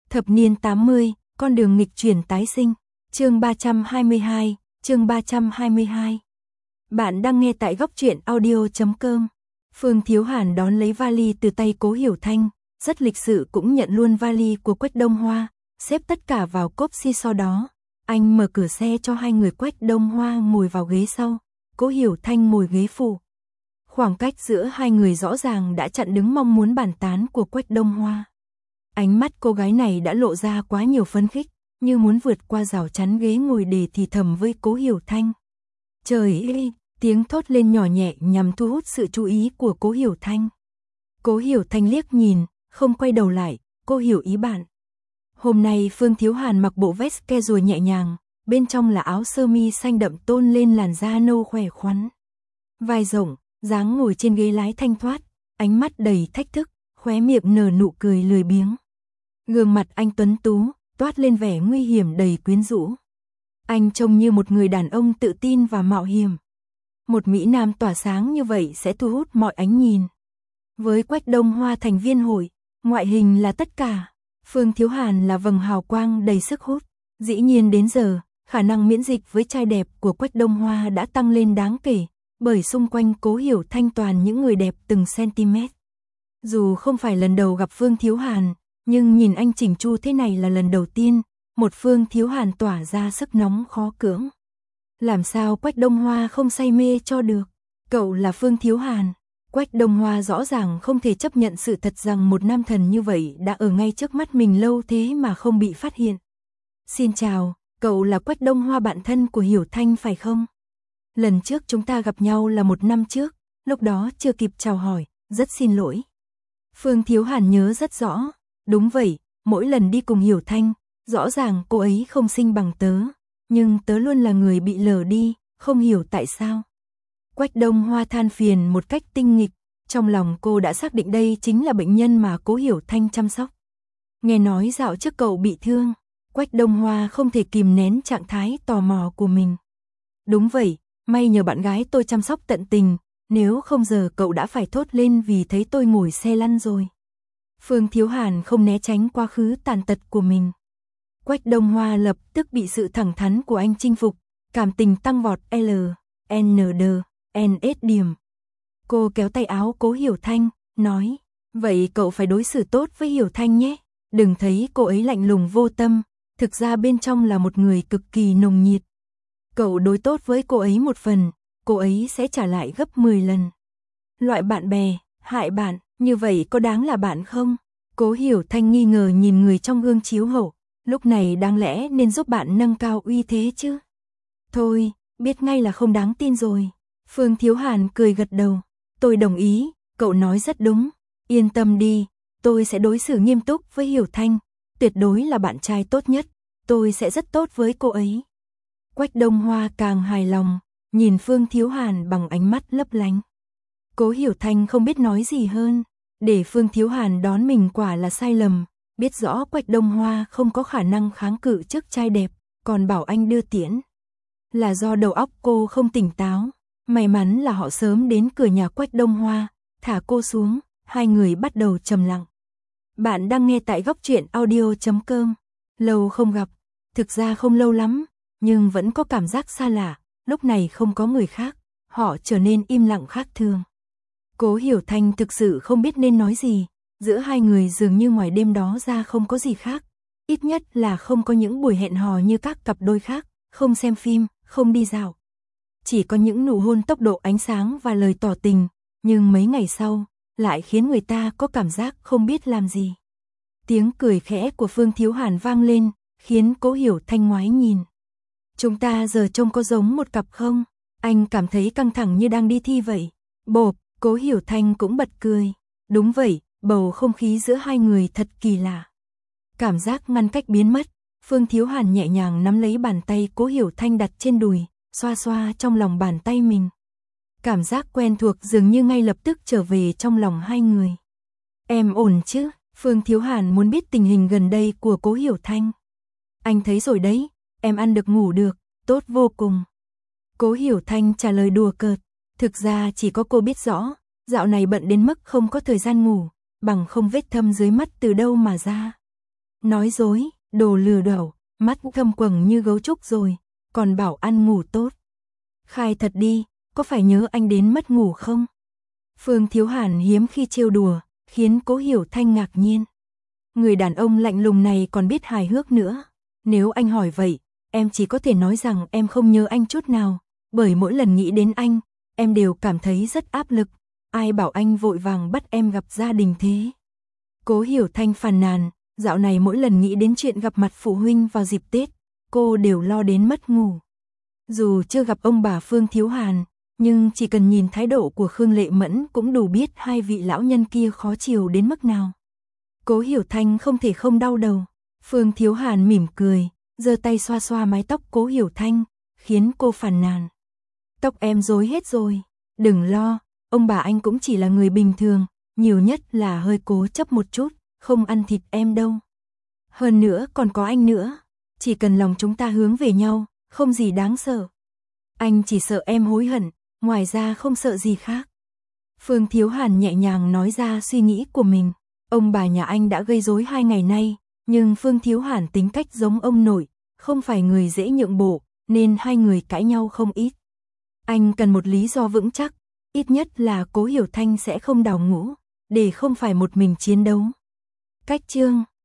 Thập niên 80, con đường nghịch chuyển tái sinh. Chương 322, chương 322. Bạn đang nghe tại góc truyện audio.com. Phương Thiếu Hàn đón lấy vali từ tay Cố Hiểu Thanh, rất lịch sự cũng nhận luôn vali của Quách Đông Hoa, xếp tất cả vào cốp xi sau đó. Anh mở cửa xe cho hai người Quách Đông Hoa ngồi vào ghế sau, Cố Hiểu Thanh ngồi ghế phụ. Khoảng cách giữa hai người rõ ràng đã chặn đứng mong muốn bàn tán của Quách Đông Hoa. Ánh mắt cô gái này đã lộ ra quá nhiều phấn khích, như muốn vượt qua rào chắn ghế ngồi để thì thầm với Cố Hiểu Thanh. Trời ơi, tiếng thốt lên nhỏ nhẹ nhằm thu hút sự chú ý của Cố Hiểu Thanh. Cố Hiểu Thanh liếc nhìn, không quay đầu lại, cô hiểu ý bạn. Hôm nay Phương Thiếu Hàn mặc bộ vest casual nhẹ nhàng, bên trong là áo sơ mi xanh đậm tôn lên làn da nâu khỏe khoắn. Vai rộng, dáng ngồi trên ghế lái thanh thoát, ánh mắt đầy thách thức, khóe miệng nở nụ cười lười biếng. Gương mặt anh tuấn tú, toát lên vẻ nguy hiểm đầy quyến rũ. Anh trông như một người đàn ông tự tin và mạo hiểm. Một mỹ nam tỏa sáng như vậy sẽ thu hút mọi ánh nhìn. Với Quách Đông Hoa thành viên hội, ngoại hình là tất cả. Phương Thiếu Hàn là vầng hào quang đầy sức hút. Dĩ nhiên đến giờ, khả năng miễn dịch với trai đẹp của Quách Đông Hoa đã tăng lên đáng kể, bởi xung quanh Cố Hiểu Thanh toàn những người đẹp từng cm. Dù không phải lần đầu gặp Phương Thiếu Hàn, nhưng nhìn anh chỉnh chu thế này là lần đầu tiên, một Phương Thiếu Hàn tỏa ra sức nóng khó cưỡng. Làm sao Quách Đông Hoa không say mê cho được? Cậu là Phương Thiếu Hàn. Quách Đông Hoa rõ ràng không thể chấp nhận sự thật rằng một nam thần như vậy đã ở ngay trước mắt mình lâu thế mà không bị phát hiện. Xin chào, cậu là Quách Đông Hoa bạn thân của Hiểu Thanh phải không? Lần trước chúng ta gặp nhau là 1 năm trước, lúc đó chưa kịp chào hỏi, rất xin lỗi. Phương Thiếu Hàn nhớ rất rõ, đúng vậy, mỗi lần đi cùng Hiểu Thanh, rõ ràng cô ấy không xinh bằng tớ, nhưng tớ luôn là người bị lờ đi, không hiểu tại sao. Quách Đông Hoa than phiền một cách tinh nghịch, trong lòng cô đã xác định đây chính là bệnh nhân mà Cố Hiểu Thanh chăm sóc. Nghe nói dạo trước cậu bị thương, Quách Đông Hoa không thể kìm nén trạng thái tò mò của mình. Đúng vậy, may nhờ bạn gái tôi chăm sóc tận tình, nếu không giờ cậu đã phải thốt lên vì thấy tôi ngồi xe lăn rồi. Phương Thiếu Hàn không né tránh quá khứ tàn tật của mình. Quách Đông Hoa lập tức bị sự thẳng thắn của anh chinh phục, cảm tình tăng vọt NS điểm. Cô kéo tay áo Cố Hiểu Thanh, nói, vậy cậu phải đối xử tốt với Hiểu Thanh nhé, đừng thấy cô ấy lạnh lùng vô tâm, thực ra bên trong là một người cực kỳ nồng nhiệt. Cậu đối tốt với cô ấy một phần, cô ấy sẽ trả lại gấp 10 lần. Loại bạn bè, hại bạn, như vậy có đáng là bạn không? Cố Hiểu Thanh nghi ngờ nhìn người trong gương chiếu hậu, lúc này đáng lẽ nên giúp bạn nâng cao uy thế chứ. Thôi, biết ngay là không đáng tin rồi. Phương Thiếu Hàn cười gật đầu, tôi đồng ý, cậu nói rất đúng, yên tâm đi, tôi sẽ đối xử nghiêm túc với Hiểu Thanh, tuyệt đối là bạn trai tốt nhất, tôi sẽ rất tốt với cô ấy. Quách Đông Hoa càng hài lòng, nhìn Phương Thiếu Hàn bằng ánh mắt lấp lánh. Cố Hiểu Thanh không biết nói gì hơn, để Phương Thiếu Hàn đón mình quả là sai lầm, biết rõ Quách Đông Hoa không có khả năng kháng cự trước trai đẹp, còn bảo anh đưa tiễn. Là do đầu óc cô không tỉnh táo, may mắn là họ sớm đến cửa nhà Quách Đông Hoa, thả cô xuống, hai người bắt đầu trầm lặng. Bạn đang nghe tại góc truyện audio.com, lâu không gặp, thực ra không lâu lắm, nhưng vẫn có cảm giác xa lạ, lúc này không có người khác, họ trở nên im lặng khác thường. Cố Hiểu Thanh thực sự không biết nên nói gì, giữa hai người dường như ngoài đêm đó ra không có gì khác, ít nhất là không có những buổi hẹn hò như các cặp đôi khác, không xem phim, không đi dạo. Chỉ có những nụ hôn tốc độ ánh sáng và lời tỏ tình, nhưng mấy ngày sau, lại khiến người ta có cảm giác không biết làm gì. Tiếng cười khẽ của Phương Thiếu Hàn vang lên, khiến Cố Hiểu Thanh ngoái nhìn. Chúng ta giờ trông có giống một cặp không? Anh cảm thấy căng thẳng như đang đi thi vậy. Bộp, Cố Hiểu Thanh cũng bật cười. Đúng vậy, bầu không khí giữa hai người thật kỳ lạ. Cảm giác ngăn cách biến mất, Phương Thiếu Hàn nhẹ nhàng nắm lấy bàn tay Cố Hiểu Thanh đặt trên đùi, xoa xoa trong lòng bàn tay mình. Cảm giác quen thuộc dường như ngay lập tức trở về trong lòng hai người. Em ổn chứ? Phương Thiếu Hàn muốn biết tình hình gần đây của Cố Hiểu Thanh. Anh thấy rồi đấy, em ăn được ngủ được, tốt vô cùng. Cố Hiểu Thanh trả lời đùa cợt, thực ra chỉ có cô biết rõ, dạo này bận đến mức không có thời gian ngủ, bằng không vết thâm dưới mắt từ đâu mà ra. Nói dối, đồ lừa đảo, mắt thâm quầng như gấu trúc rồi, còn bảo ăn ngủ tốt. Khai thật đi, có phải nhớ anh đến mất ngủ không? Phương Thiếu Hàn hiếm khi trêu đùa, khiến Cố Hiểu Thanh ngạc nhiên. Người đàn ông lạnh lùng này còn biết hài hước nữa. Nếu anh hỏi vậy, em chỉ có thể nói rằng em không nhớ anh chút nào, bởi mỗi lần nghĩ đến anh, em đều cảm thấy rất áp lực. Ai bảo anh vội vàng bắt em gặp gia đình thế? Cố Hiểu Thanh phàn nàn, dạo này mỗi lần nghĩ đến chuyện gặp mặt phụ huynh vào dịp Tết, cô đều lo đến mất ngủ. Dù chưa gặp ông bà Phương Thiếu Hàn, nhưng chỉ cần nhìn thái độ của Khương Lệ Mẫn cũng đủ biết hai vị lão nhân kia khó chịu đến mức nào. Cố Hiểu Thanh không thể không đau đầu. Phương Thiếu Hàn mỉm cười, giơ tay xoa xoa mái tóc Cố Hiểu Thanh, khiến cô phàn nàn. Tóc em rối hết rồi, đừng lo, ông bà anh cũng chỉ là người bình thường, nhiều nhất là hơi cố chấp một chút, không ăn thịt em đâu. Hơn nữa còn có anh nữa, chỉ cần lòng chúng ta hướng về nhau, không gì đáng sợ. Anh chỉ sợ em hối hận, ngoài ra không sợ gì khác. Phương Thiếu Hàn nhẹ nhàng nói ra suy nghĩ của mình. Ông bà nhà anh đã gây rối 2 ngày nay, nhưng Phương Thiếu Hàn tính cách giống ông nội, không phải người dễ nhượng bộ, nên hai người cãi nhau không ít. Anh cần một lý do vững chắc, ít nhất là Cố Hiểu Thanh sẽ không đào ngũ, để không phải một mình chiến đấu. Cách chương